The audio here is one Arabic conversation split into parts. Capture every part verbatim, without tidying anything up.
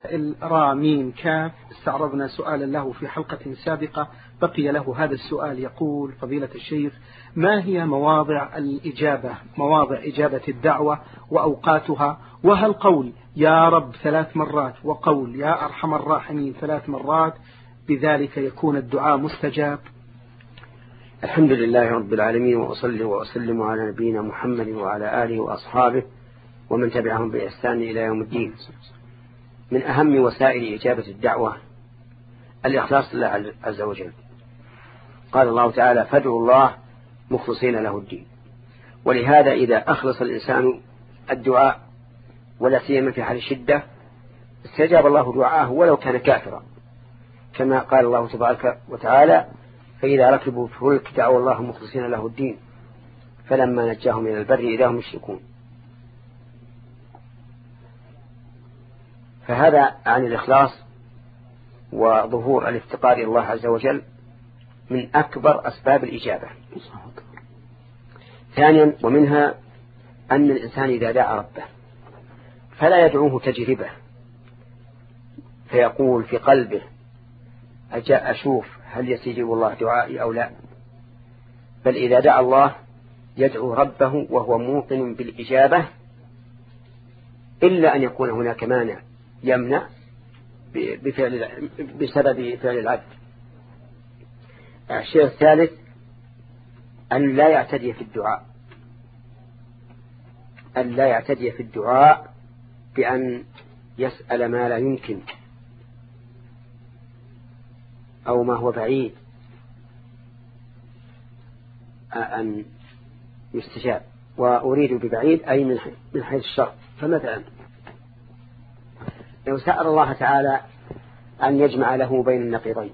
السائل را ميم كاف استعرضنا سؤالا له في حلقة سابقة، بقي له هذا السؤال. يقول: فضيلة الشيخ، ما هي مواضع الإجابة مواضع إجابة الدعوة وأوقاتها؟ وهل قول يا رب ثلاث مرات وقول يا أرحم الراحمين ثلاث مرات بذلك يكون الدعاء مستجاب؟ الحمد لله رب العالمين، وأصلي وأسلم على نبينا محمد وعلى آله وأصحابه ومن تبعهم بإحسان إلى يوم الدين. من أهم وسائل إجابة الدعوة الإخلاص لله عز وجل. قال الله تعالى: فادعوا الله مخلصين له الدين. ولهذا إذا أخلص الإنسان الدعاء ولا سيما في حال الشدة استجاب الله دعاءه ولو كان كافرا، كما قال الله تبارك وتعالى: فإذا ركبوا في الفلك دعوا الله مخلصين له الدين فلما نجاهم إلى البر إذا هم يشركون. فهذا عن الإخلاص وظهور الافتقار إلى الله عز وجل من أكبر أسباب الإجابة. ثانيا، ومنها أن الإنسان إذا دعا ربه فلا يدعوه تجربة فيقول في قلبه أجاء أشوف هل يستجيب الله دعائي أو لا، بل إذا دعا الله يدعو ربه وهو موقن بالإجابة، إلا أن يكون هناك مانع يمنع بفعل بسبب فعل العبد. الشيء الثالث أن لا يعتدي في الدعاء أن لا يعتدي في الدعاء بأن يسأل ما لا يمكن أو ما هو بعيد أن يستجاب. وأريد ببعيد أي من حيث الشر. فمثلا لو سأل الله تعالى أن يجمع له بين النقيضين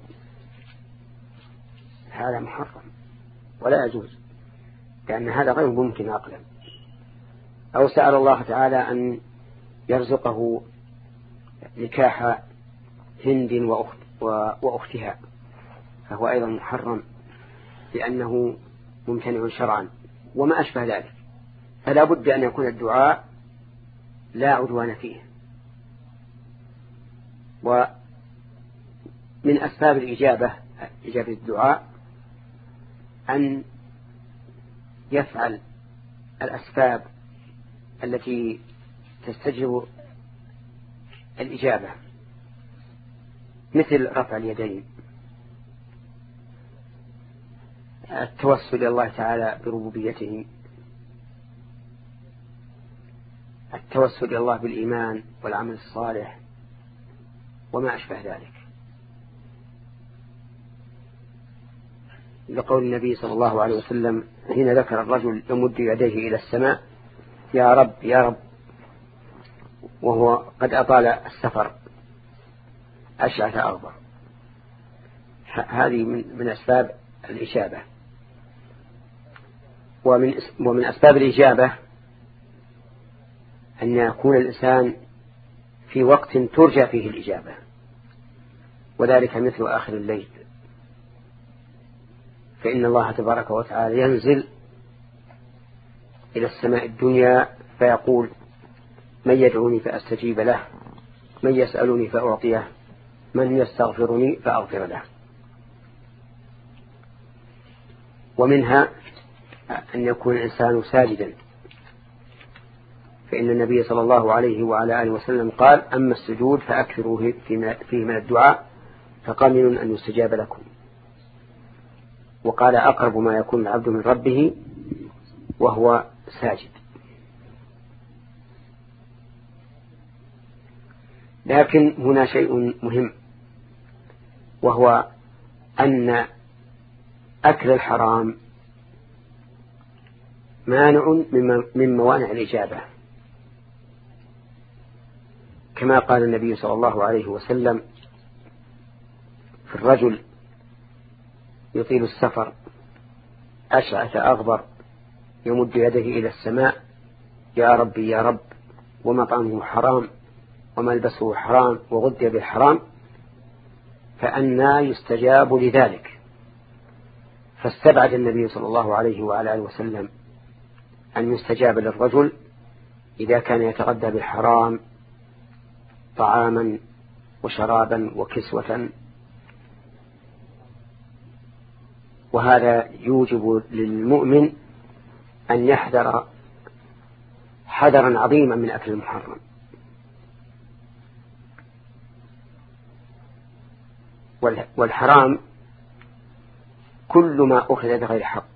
هذا محرم ولا يجوز، لأن هذا غير ممكن عقلا. أو سأل الله تعالى أن يرزقه نكاح هند وأخت وأختها فهو أيضا محرم لأنه ممتنع شرعا وما أشبه ذلك. فلا بد أن يكون الدعاء لا عدوان فيه. ومن أسباب الإجابة إجابة الدعاء أن يفعل الأسباب التي تستجلب الإجابة، مثل رفع اليدين، التوسل إلى الله تعالى بربوبيته، التوسل إلى الله بالإيمان والعمل الصالح وما أشبه ذلك. لقول النبي صلى الله عليه وسلم حين ذكر الرجل يمد يديه إلى السماء: يا رب يا رب، وهو قد أطال السفر أشعث أغبر. هذه من, من أسباب الإجابة. ومن, ومن أسباب الإجابة أن يكون الإنسان في وقت ترجى فيه الإجابة، وذلك مثل آخر الليل، فإن الله تبارك وتعالى ينزل إلى السماء الدنيا فيقول: من يدعوني فأستجيب له، من يسألني فأعطيه، من يستغفرني فأغفر له. ومنها أن يكون الإنسان ساجدا، فإن النبي صلى الله عليه وعلى آله وسلم قال: أما السجود فأكثروا فيه من الدعاء فقمن أن يستجاب لكم. وقال: أقرب ما يكون العبد من ربه وهو ساجد. لكن هنا شيء مهم، وهو أن أكل الحرام مانع من موانع الإجابة، كما قال النبي صلى الله عليه وسلم في الرجل يطيل السفر أشعث أغبر يمد يده إلى السماء: يا ربي يا رب، ومطعمه حرام وملبسه حرام وغذي بالحرام، فأنى يستجاب لذلك. فاستبعد النبي صلى الله عليه وعلى آله وسلم أن يستجاب للرجل إذا كان يتغذى بالحرام طعاما وشرابا وكسوة، وهذا يوجب للمؤمن أن يحذر حذرا عظيما من أكل المحرم. والحرام كل ما أخذ بغير حق،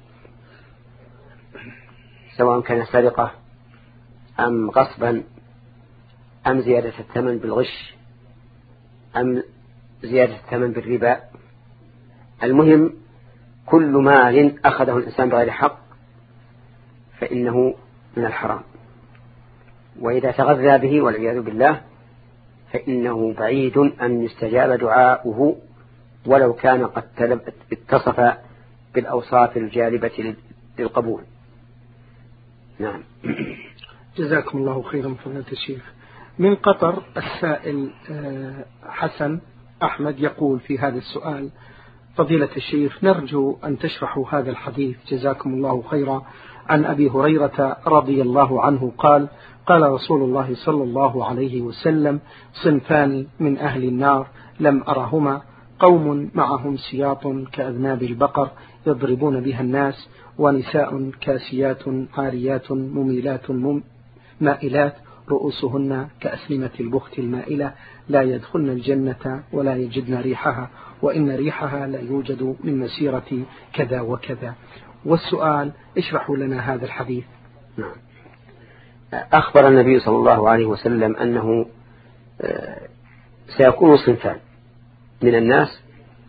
سواء كان سرقة أم غصبا أم زيادة الثمن بالغش أم زيادة الثمن بالربا. المهم كل مال أخذه الإنسان بغير حق فإنه من الحرام، وإذا تغذى به والعياذ بالله فإنه بعيد أن يستجاب دعاؤه ولو كان قد اتصف بالأوصاف الجالبة للقبول. نعم. جزاكم الله خيرا فضيلة الشيخ. من قطر السائل حسن أحمد يقول في هذا السؤال: فضيلة الشيخ، نرجو أن تشرحوا هذا الحديث جزاكم الله خيرا عن أبي هريرة رضي الله عنه قال: قال رسول الله صلى الله عليه وسلم: صنفان من أهل النار لم أرهما، قوم معهم سياط كأذناب البقر يضربون بها الناس، ونساء كاسيات عاريات مميلات مائلات رؤوسهن كأسنمة البخت المائلة، لا يدخلن الجنة ولا يجدن ريحها، وإن ريحها لا يوجد من مسيرة كذا وكذا. والسؤال: اشرحوا لنا هذا الحديث. نعم. أخبر النبي صلى الله عليه وسلم أنه سيكون صنفان من الناس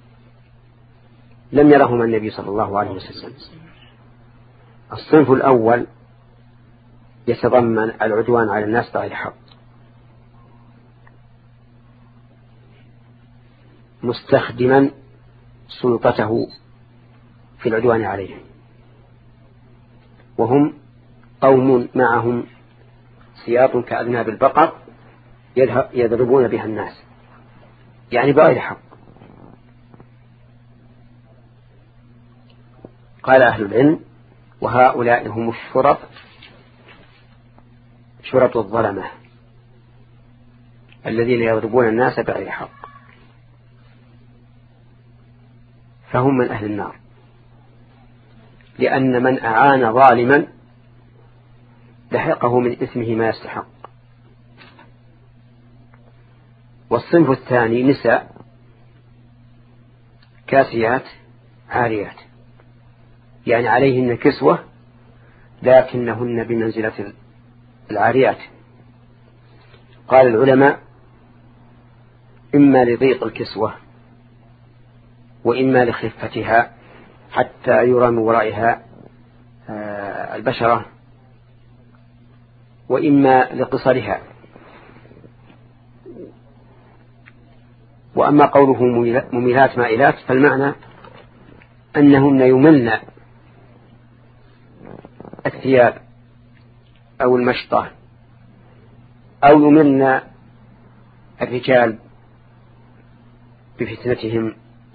لم يرهما النبي صلى الله عليه وسلم. الصنف الأول يتضمن العدوان على الناس بغير حق، مستخدما سلطته في العدوان عليهم، وهم قوم معهم سياط كأذناب البقر يضربون بها الناس، يعني بغير حق. قال أهل العلم: وهؤلاء هم الشرط شرط الظلمة الذين يضربون الناس بغير حق، فهم من أهل النار، لأن من أعان ظالما لحقه من اسمه ما يستحق. والصنف الثاني نساء كاسيات عاريات، يعني عليهن كسوة لكنهن بمنزلة العاريات. قال العلماء: إما لضيق الكسوة، وإما لخفتها حتى يرى من ورائها البشرة، وإما لقصرها. وأما قوله مميلات مائلات فالمعنى أنهن يملن الثياب أو المشطة، أو يملن الرجال بفتنتهم.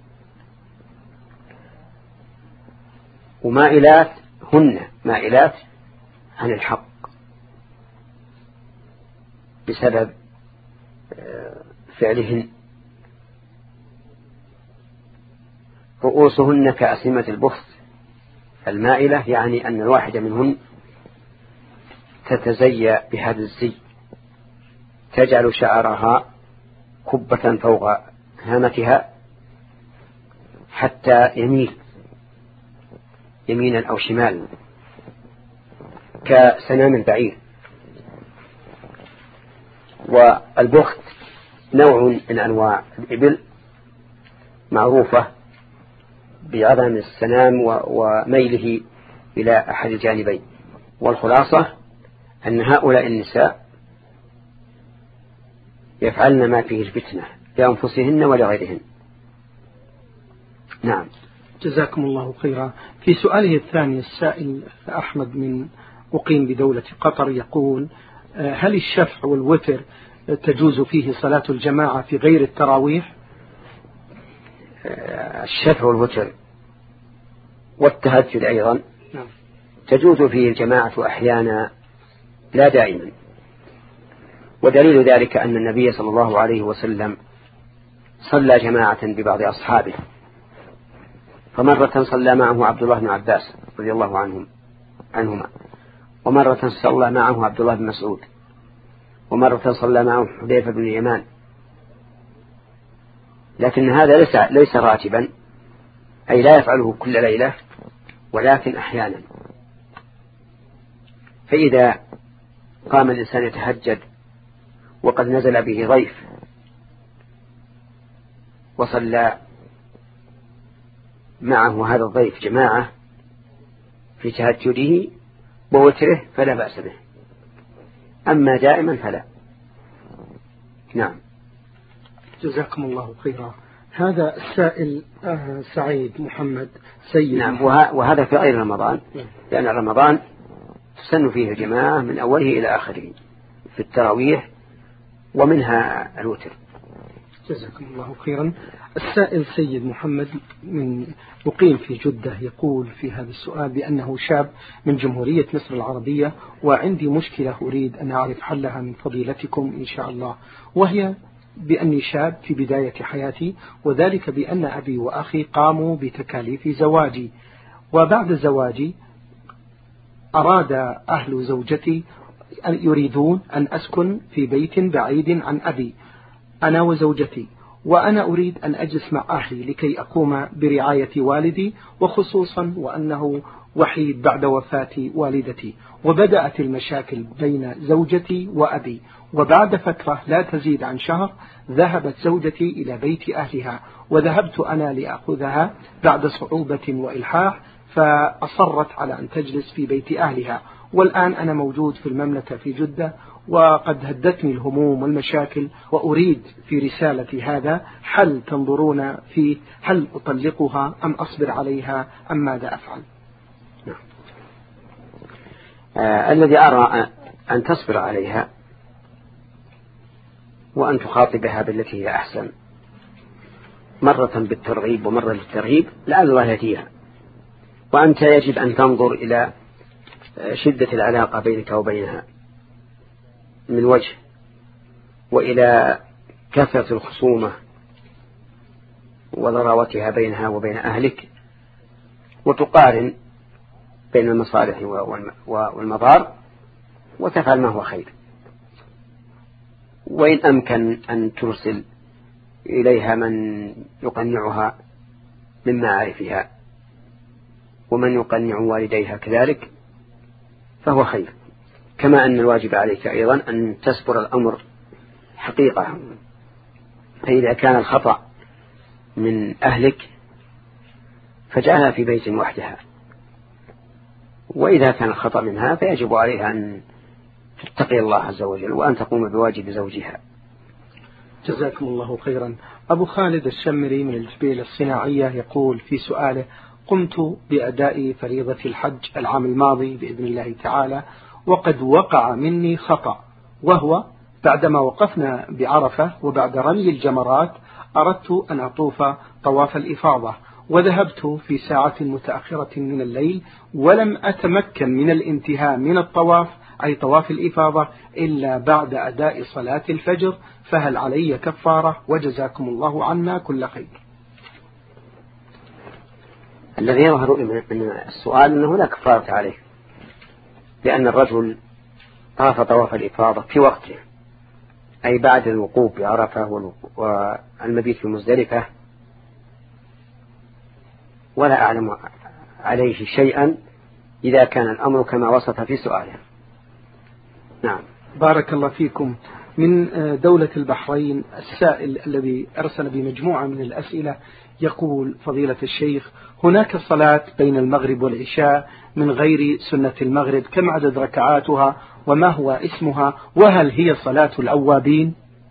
ومائلات هن مائلات عن الحق بسبب فعلهن. رؤوسهن كأسنمة البخت المائلة، يعني أن الواحدة منهن تتزيى بهذا الزي، تجعل شعرها كبة فوق هامتها حتى يميل يمينا أو شمالا كسنام البعير. والبخت نوع من أنواع الإبل معروفة بعظم السنام وميله إلى أحد الجانبين. والخلاصة أن هؤلاء النساء يفعلن ما فيه الفتنة لأنفسهن ولغيرهن. نعم. جزاكم الله خيرا. في سؤاله الثاني السائل أحمد من أقيم بدولة قطر يقول: هل الشفع والوتر تجوز فيه صلاة الجماعة في غير التراويح؟ الشفع والوتر والتهجد أيضا تجوز فيه الجماعة أحيانا لا دائما. ودليل ذلك أن النبي صلى الله عليه وسلم صلى جماعة ببعض أصحابه، فمرة صلى معه عبد الله بن عباس رضي الله عنهم عنهما، ومرة صلى معه عبد الله بن مسعود، ومرة صلى معه حذيفة بن اليمان، لكن هذا ليس ليس راتبا، أي لا يفعله كل ليلة، ولكن أحيانا. فإذا قام الإنسان يتهجد وقد نزل به ضيف وصلى معه هذا الضيف جماعة في تهجده ووتره فلا بأس به، أما دائما فلا. نعم. جزاكم الله خيرا. هذا السائل آه سعيد محمد سيد. نعم. وهذا في غير رمضان، لأن رمضان تسن فيه الجماعة من أوله إلى آخره في التراويح ومنها الوتر. جزاكم الله خيرا. السائل سيد محمد من مقيم في جدة يقول في هذا السؤال بأنه شاب من جمهورية مصر العربية، وعندي مشكلة أريد أن أعرف حلها من فضيلتكم إن شاء الله، وهي بأني شاب في بداية حياتي، وذلك بأن أبي وأخي قاموا بتكاليف زواجي، وبعد زواجي أراد أهل زوجتي أن يريدون أن أسكن في بيت بعيد عن أبي أنا وزوجتي، وأنا أريد أن أجلس مع أهلي لكي أقوم برعاية والدي، وخصوصا وأنه وحيد بعد وفاة والدتي. وبدأت المشاكل بين زوجتي وأبي، وبعد فترة لا تزيد عن شهر ذهبت زوجتي إلى بيت أهلها، وذهبت أنا لأخذها بعد صعوبة وإلحاح، فأصرت على أن تجلس في بيت أهلها. والآن أنا موجود في المملكة في جدة، وقد هدتني الهموم والمشاكل، وأريد في رسالة هذا حل تنظرون فيه، هل أطلقها أم أصبر عليها أم ماذا أفعل؟ آه الذي أرى أن تصبر عليها وأن تخاطبها بالتي هي أحسن، مرة بالترغيب ومرة بالترهيب، لعل الله يهديها. وأنت يجب أن تنظر إلى شدة العلاقة بينك وبينها من وجه، وإلى كثرة الخصومة وضراوتها بينها وبين أهلك، وتقارن بين المصالح والمضار وتفعل ما هو خير. وإن أمكن أن ترسل إليها من يقنعها من معارفها ومن يقنع والديها كذلك فهو خير، كما أن الواجب عليك أيضا أن تصبر الأمر حقيقة. فإذا كان الخطأ من أهلك فجعلها في بيت وحدها، وإذا كان الخطأ منها فيجب عليها أن تتقي الله عز وجل وأن تقوم بواجب زوجها. جزاكم الله خيرا. أبو خالد الشمري من الجبيل الصناعية يقول في سؤاله: قمت بأداء فريضة الحج العام الماضي بإذن الله تعالى، وقد وقع مني خطأ، وهو بعدما وقفنا بعرفة وبعد رمي الجمرات أردت أن أطوف طواف الإفاضة، وذهبت في ساعة متأخرة من الليل ولم أتمكن من الانتهاء من الطواف أي طواف الإفاضة إلا بعد أداء صلاة الفجر، فهل علي كفارة؟ وجزاكم الله عنا كل خير. الذي يظهر من السؤال أنه لا كفارة عليه، لأن الرجل طاف طواف الإفاضة في وقته، أي بعد الوقوف بعرفة والمبيت في مزدلفة، ولا أعلم عليه شيئا إذا كان الأمر كما وصف في سؤاله. نعم. بارك الله فيكم. من دولة البحرين السائل الذي أرسل بمجموعة من الأسئلة يقول: فضيلة الشيخ، هناك صلاة بين المغرب والعشاء من غير سنة المغرب، كم عدد ركعاتها وما هو اسمها، وهل هي صلاة الأوابين؟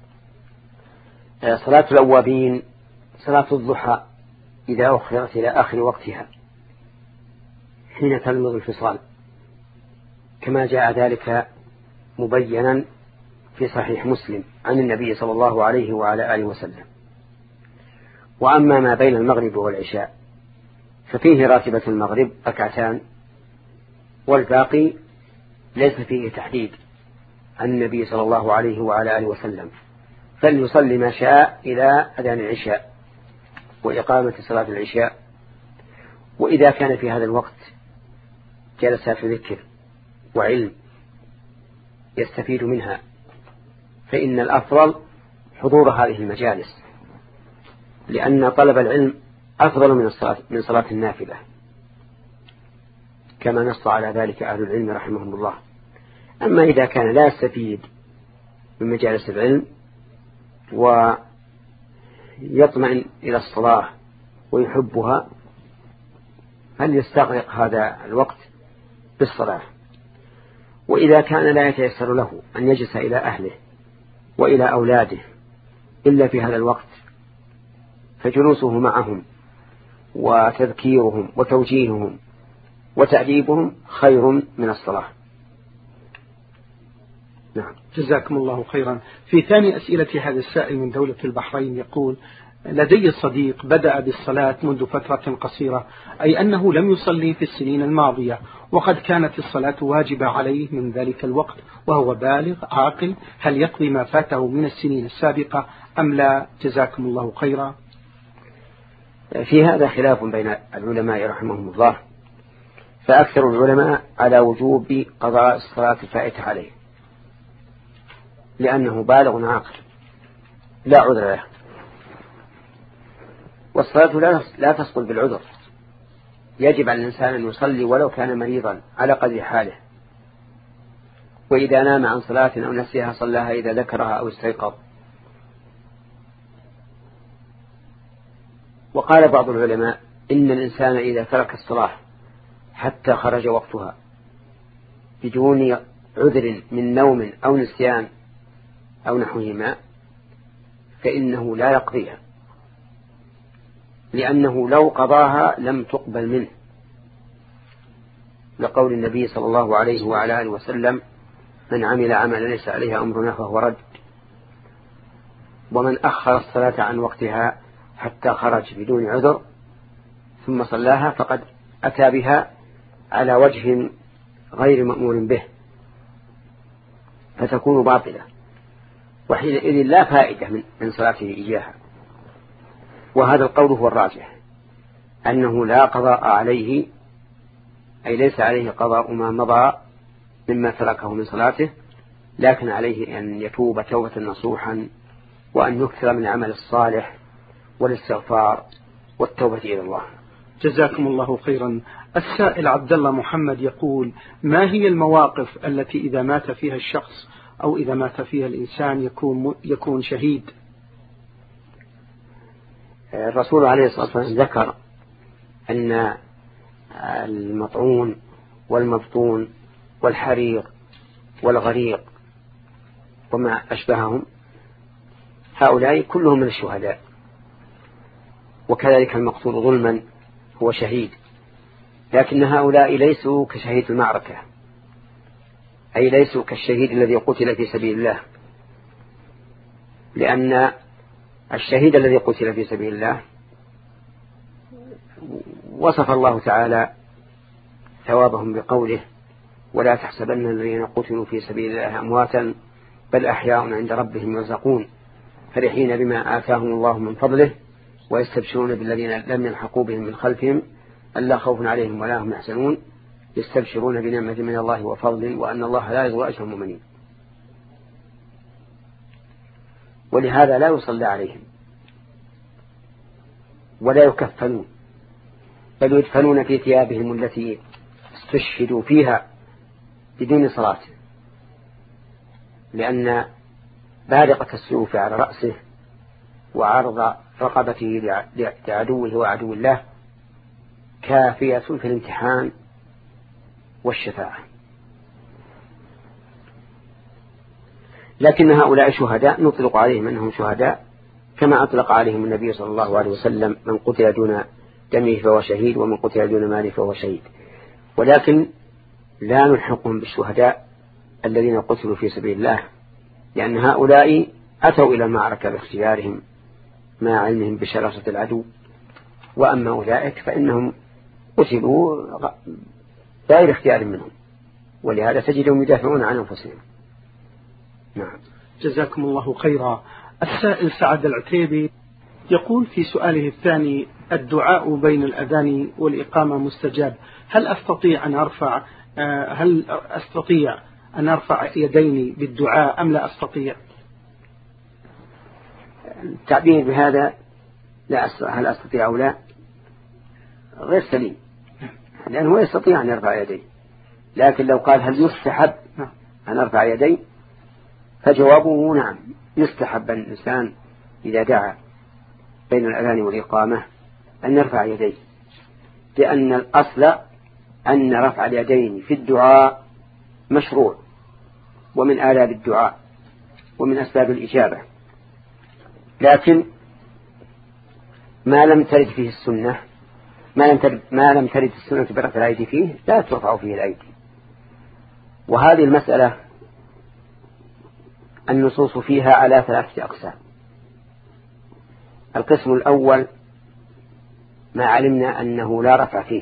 صلاة الأوابين صلاة الضحى إذا أخرت إلى آخر وقتها حين تلمض الفصال، كما جاء ذلك مبينا في صحيح مسلم عن النبي صلى الله عليه وعلى آله وسلم. وأما ما بين المغرب والعشاء ففيه راتبة المغرب ركعتان، والباقي ليس فيه تحديد، عن النبي صلى الله عليه وعلى آله وسلم، فليصلي ما شاء إلى أذان العشاء وإقامة صلاة العشاء. وإذا كان في هذا الوقت جلس في ذكر وعلم يستفيد منها، فإن الأفضل حضور هذه المجالس، لأن طلب العلم أفضل من الصلاة من صلاة النافلة، كما نص على ذلك أهل العلم رحمهم الله. أما إذا كان لا يستفيد من مجالس العلم ويطمئن إلى الصلاة ويحبها، هل يستغرق هذا الوقت بالصلاة؟ وإذا كان لا يتيسر له أن يجلس إلى أهله وإلى أولاده إلا في هذا الوقت، فجلوسه معهم وتذكيرهم وتوجيههم وتأديبهم خير من الصلاة. نعم، جزاكم الله خيرا. في ثاني أسئلة هذا السائل من دولة البحرين يقول: لدي صديق بدأ بالصلاة منذ فترة قصيرة، أي أنه لم يصلي في السنين الماضية، وقد كانت الصلاة واجبة عليه من ذلك الوقت وهو بالغ عاقل، هل يقضي ما فاته من السنين السابقة أم لا؟ جزاكم الله خيرا. في هذا خلاف بين العلماء رحمهم الله، فأكثر العلماء على وجوب قضاء الصلاة الفائتة عليه، لأنه بالغ عاقل لا عذر له، والصلاة لا تسقط بالعذر، يجب على الإنسان أن يصلي ولو كان مريضا على قدر حاله، وإذا نام عن صلاة أو نسيها صلاها إذا ذكرها أو استيقظ. وقال بعض العلماء إن الإنسان إذا ترك الصلاة حتى خرج وقتها بدون عذر من نوم أو نسيان أو نحوهما فإنه لا يقضيها، لأنه لو قضاها لم تقبل منه، لقول النبي صلى الله عليه وعلى آله وسلم: من عمل عملا ليس عليه أمرنا فهو رد. ومن أخر الصلاة عن وقتها حتى خرج بدون عذر ثم صلاها فقد أتى بها على وجه غير مأمور به، فتكون باطلة، وحينئذ لا فائدة من صلاته إياها. وهذا القول هو الراجح، أنه لا قضاء عليه، أي ليس عليه قضاء ما مضى مما تركه من صلاته، لكن عليه أن يتوب توبة نصوحا، وأن يكثر من عمل الصالح والاستغفار والتوبة إلى الله. جزاكم الله خيرا. السائل عبد الله محمد يقول: ما هي المواقف التي إذا مات فيها الشخص أو إذا مات فيها الإنسان يكون يكون شهيد؟ الرسول عليه الصلاة والسلام ذكر أن المطعون والمبطون والحريق والغريق وما أشبههم هؤلاء كلهم من الشهداء، وكذلك المقتول ظلما هو شهيد، لكن هؤلاء ليسوا كشهيد المعركة، أي ليسوا كالشهيد الذي قتل في سبيل الله، لأن الشهيد الذي قتل في سبيل الله وصف الله تعالى ثوابهم بقوله: ولا تحسبن الذين قتلوا في سبيل الله أمواتا بل أحياء عند ربهم يرزقون فرحين بما آتاهم الله من فضله ويستبشرون بالذين لم يلحقوا بهم من خلفهم ألا خوف عليهم ولا هم يحزنون يستبشرون بنعمة من الله وفضل وأن الله لا يضيع أجر المؤمنين. ولهذا لا يصلى عليهم ولا يكفنون، بل يدفنون في ثيابهم التي استشهدوا فيها بدون صلاة، لأن بارقة السيوف على رأسه وعرض رقبته لعدوه وعدو الله كافية في الامتحان والشفاعة. لكن هؤلاء شهداء نطلق عليهم أنهم شهداء كما أطلق عليهم النبي صلى الله عليه وسلم: من قتل دون دمه فهو شهيد ومن قتل دون ماله فهو شهيد. ولكن لا نلحقهم بالشهداء الذين قتلوا في سبيل الله، لأن هؤلاء أتوا إلى المعركة باختيارهم مع علمهم بشراسة العدو، وأما أولئك فإنهم قتلوا غير اختيار منهم، ولهذا تجدهم يدافعون عن أنفسهم. نعم. جزاكم الله خيرا. السائل سعد العتيبي يقول في سؤاله الثاني: الدعاء بين الأذان والإقامة مستجاب، هل أستطيع أن أرفع هل أستطيع أن أرفع يديني بالدعاء أم لا أستطيع؟ التعبير بهذا لا هل أستطيع أو لا غير سليم، لأنه يستطيع أن يرفع يديه، لكن لو قال هل يستحب أن أرفع يدي فجوابه نعم، يستحب أن الإنسان إذا دعا بين الأذان والإقامة أن يرفع يديه، لأن الأصل أن رفع اليدين في الدعاء مشروع ومن آداب الدعاء ومن أسباب الإجابة، لكن ما لم ترد فيه السنة ما لم ترد, ما لم ترد السنة برفع الأيدي فيه لا ترفع فيه الأيدي. وهذه المسألة النصوص فيها على ثلاثة أقسام. القسم الأول ما علمنا أنه لا رفع فيه،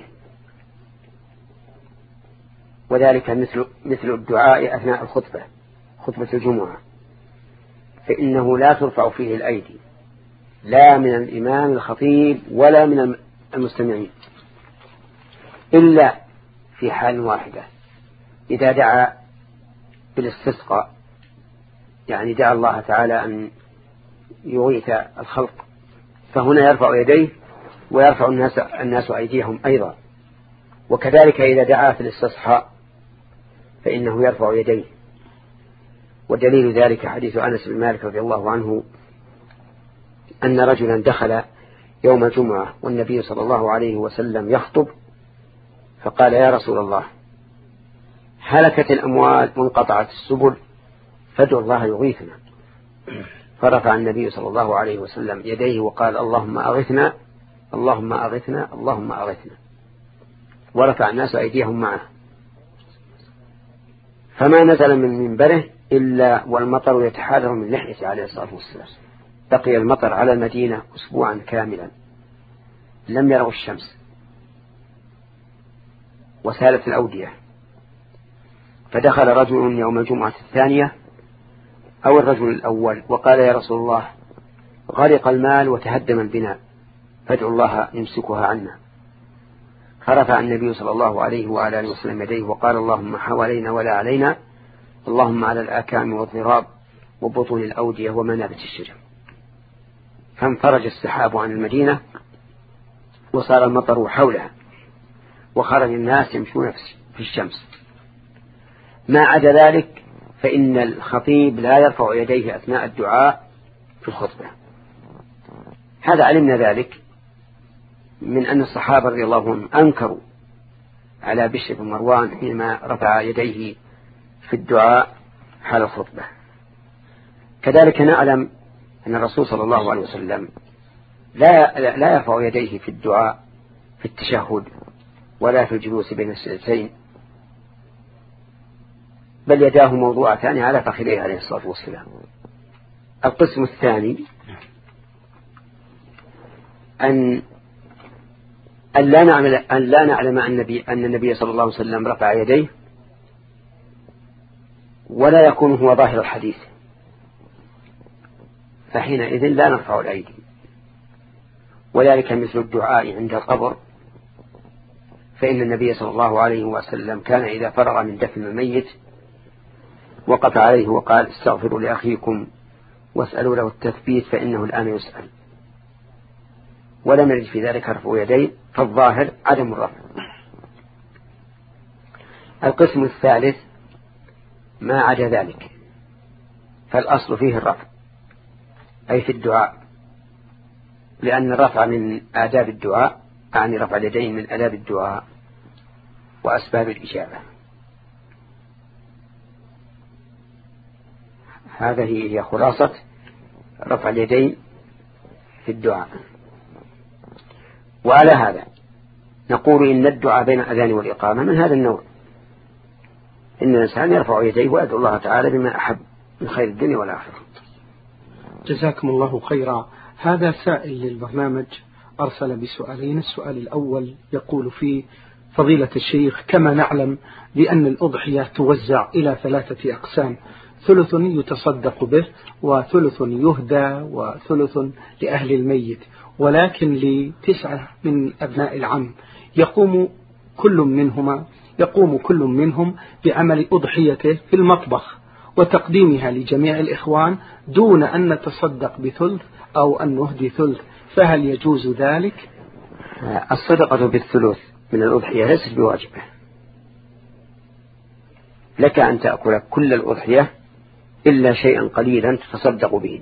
وذلك مثل, مثل الدعاء أثناء الخطبة خطبة الجمعة، فإنه لا ترفع فيه الأيدي لا من الإمام الخطيب ولا من المستمعين، إلا في حال واحدة، إذا دعا بالاستسقاء، يعني دعا الله تعالى أن يغيث الخلق، فهنا يرفع يديه ويرفع الناس, الناس أيديهم أيضا. وكذلك إذا دعا في الاستصحاء فإنه يرفع يديه، ودليل ذلك حديث أنس بن مالك رضي الله عنه أن رجلا دخل يوم الجمعة والنبي صلى الله عليه وسلم يخطب، فقال: يا رسول الله، هلكت الأموال وانقطعت السبل، فادعوا الله يغيثنا. فرفع النبي صلى الله عليه وسلم يديه وقال: اللهم أغثنا اللهم أغثنا اللهم أغثنا، ورفع الناس أيديهم معه، فما نزل من منبره إلا والمطر يتحادر من لحيته عليه الصلاة والسلام. بقي المطر على المدينة أسبوعا كاملا لم يروا الشمس، وسالت الأودية. فدخل رجل يوم الجمعة الثانية أو الرجل الأول وقال: يا رسول الله، غرق المال وتهدم البناء، فادعوا الله يمسكها عنا. فرفع النبي صلى الله عليه وآله وسلم يديه وقال: اللهم حوالينا ولا علينا، اللهم على الآكام والضراب وبطون الأودية ومنابت الشجر. فانفرج السحاب عن المدينة وصار المطر حولها، وخرج الناس يمشون في الشمس. ما عدا ذلك فإن الخطيب لا يرفع يديه أثناء الدعاء في الخطبة. هذا علمنا ذلك من أن الصحابة رضي الله عنهم أنكروا على بشر بن مروان حينما رفع يديه في الدعاء حال الخطبة. كذلك نعلم أن الرسول صلى الله عليه وسلم لا لا يرفع يديه في الدعاء في التشهد ولا في الجلوس بين السجدتين، بل يداه موضوعتان على فخذيه عليه الصلاة والسلام. القسم الثاني أن أن لا نعلم أن لا نعلم أن النبي أن النبي صلى الله عليه وسلم رفع يديه ولا يكون هو ظاهر الحديث، فحينئذ لا نرفع الأيدي. وذلك مثل الدعاء عند القبر، فإن النبي صلى الله عليه وسلم كان إذا فرغ من دفن الميت وقف عليه وقال: استغفروا لأخيكم واسألوا له التثبيت فإنه الآن يسأل. ولم يرد في ذلك رفع يدين، فالظاهر عدم الرفع. القسم الثالث ما عدا ذلك فالأصل فيه الرفع، أي في الدعاء، لأن الرفع من آداب الدعاء، يعني رفع اليدين من آداب الدعاء وأسباب الإجابة. هذه هي خلاصة رفع اليدين في الدعاء. وعلى هذا نقول إن الدعاء بين الأذان والإقامة من هذا النوع، إن الإنسان يرفع يديه ويدعو الله تعالى بما أحب من خير الدنيا والآخرة. جزاكم الله خيرا. هذا سائل للبرنامج أرسل بسؤالين. السؤال الأول يقول فيه: فضيلة الشيخ، كما نعلم بأن الأضحية توزع إلى ثلاثة أقسام: ثلث يتصدق به وثلث يهدى وثلث لأهل الميت، ولكن لتسعة من أبناء العم يقوم كل منهما يقوم كل منهم بعمل أضحيته في المطبخ وتقديمها لجميع الإخوان دون أن نتصدق بثلث أو أن نهدي ثلث، فهل يجوز ذلك؟ الصدقة بالثلث من الأضحية ليست بواجبة، لك أن تأكل كل الأضحية إلا شيئا قليلا تتصدق به،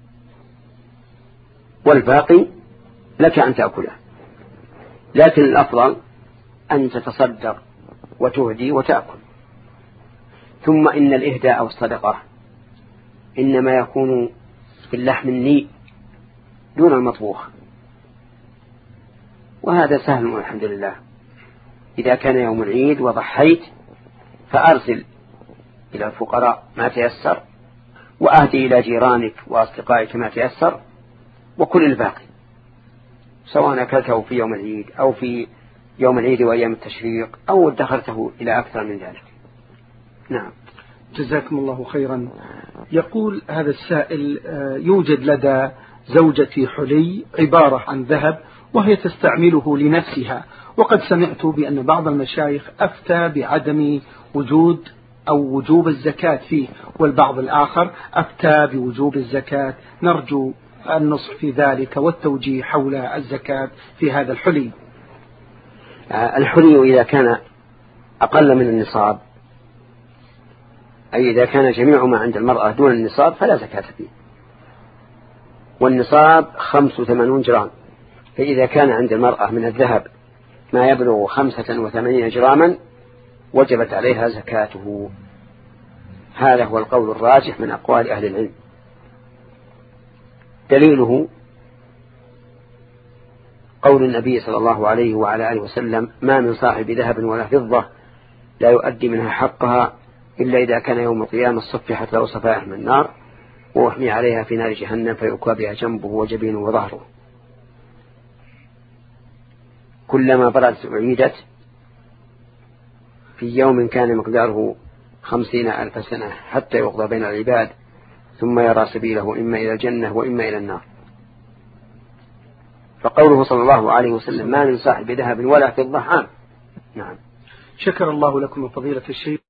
والباقي لك أن تأكله، لكن الأفضل أن تتصدق وتهدي وتأكل. ثم إن الإهداء أو الصدقة إنما يكون في اللحم النيء دون المطبوخ، وهذا سهل والحمد لله. إذا كان يوم العيد وضحيت فأرسل إلى الفقراء ما تيسر، وأهدي إلى جيرانك وأصدقائك ما تيسر، وكل الباقي سواء أكلته في يوم العيد أو في يوم العيد وأيام التشريق أو ادخرته إلى أكثر من ذلك. نعم. جزاكم الله خيرا. يقول هذا السائل: يوجد لدى زوجتي حلي عبارة عن ذهب وهي تستعمله لنفسها، وقد سمعت بأن بعض المشايخ أفتى بعدم وجود أو وجوب الزكاة فيه، والبعض الآخر أفتى بوجوب الزكاة. نرجو النصح في ذلك والتوجيه حول الزكاة في هذا الحلي. الحلي إذا كان أقل من النصاب، أي إذا كان جميع ما عند المرأة دون النصاب فلا زكاة فيه، والنصاب خمس وثمانون جرام، فإذا كان عند المرأة من الذهب ما يبلغ خمسة وثمانين جراما وجبت عليها زكاته. هذا هو القول الراجح من أقوال أهل العلم. دليله قول النبي صلى الله عليه وعلى آله وسلم: ما من صاحب ذهب ولا فضة لا يؤدي منها حقها إلا إذا كان يوم القيامة صفحت له صفائح من النار وأحمي عليها في نار جهنم فيؤكى بها جنبه وجبينه وظهره. كلما بردت أعيدت في يوم كان مقداره خمسين ألف سنة حتى يقضى بين العباد ثم يرى سبيله إما إلى الجنة وإما إلى النار. فقوله صلى الله عليه وسلم: ما من صاحب ذهب ولا فضة عام. نعم. شكر الله لكم فضيلة الشيخ.